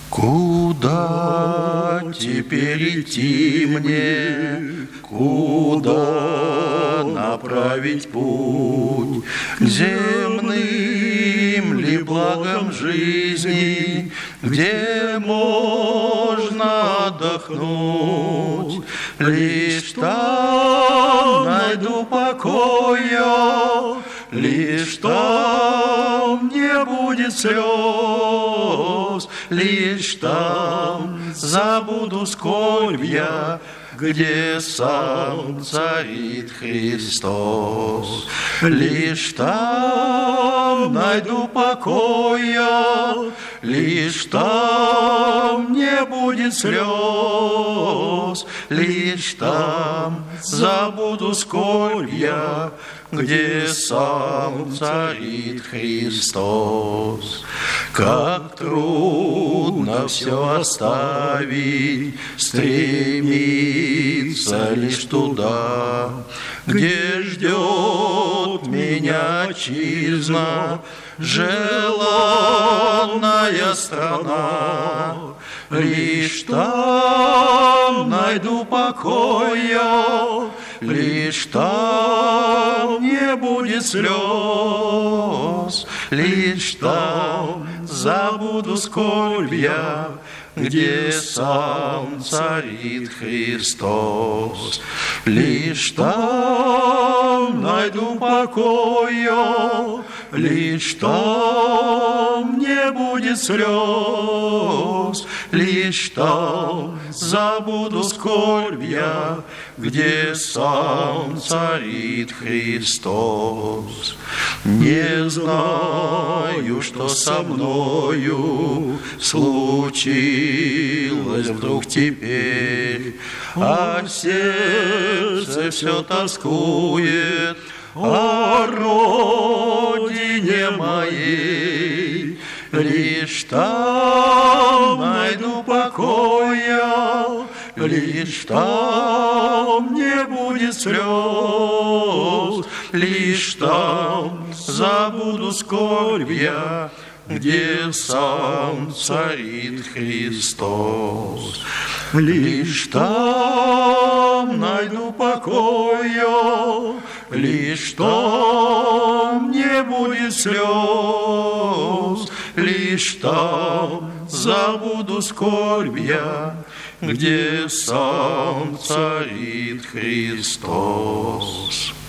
Куда теперь идти мне, куда направить путь? К земным ли благам жизни, где можно отдохнуть? Лишь там найду покоя, лишь там не будет слез, лишь там забуду скорбь я, где сам царит Христос. Лишь там найду покоя, лишь там не будет слез, лишь там забуду скорбь я, где сам царит Христос. Как трудно все оставить, стремиться лишь туда, где ждет меня отчизна, желанная страна. Лишь там найду покоя, лишь там не будет слез, лишь там забуду скорбь я, где сам царит Христос. Лишь там найду покоя, лишь там не будет слез, лишь там забуду скорбь я, где сам царит Христос. Не знаю, что со мною случилось вдруг теперь, а сердце все тоскует о родине моей. Лишь там найду покоя, лишь там не будет слез, лишь там забуду скорбь я, где сам царит Христос. Лишь там найду покоя, лишь там не будет слез, лишь там забуду скорбь я, где сам царит Христос.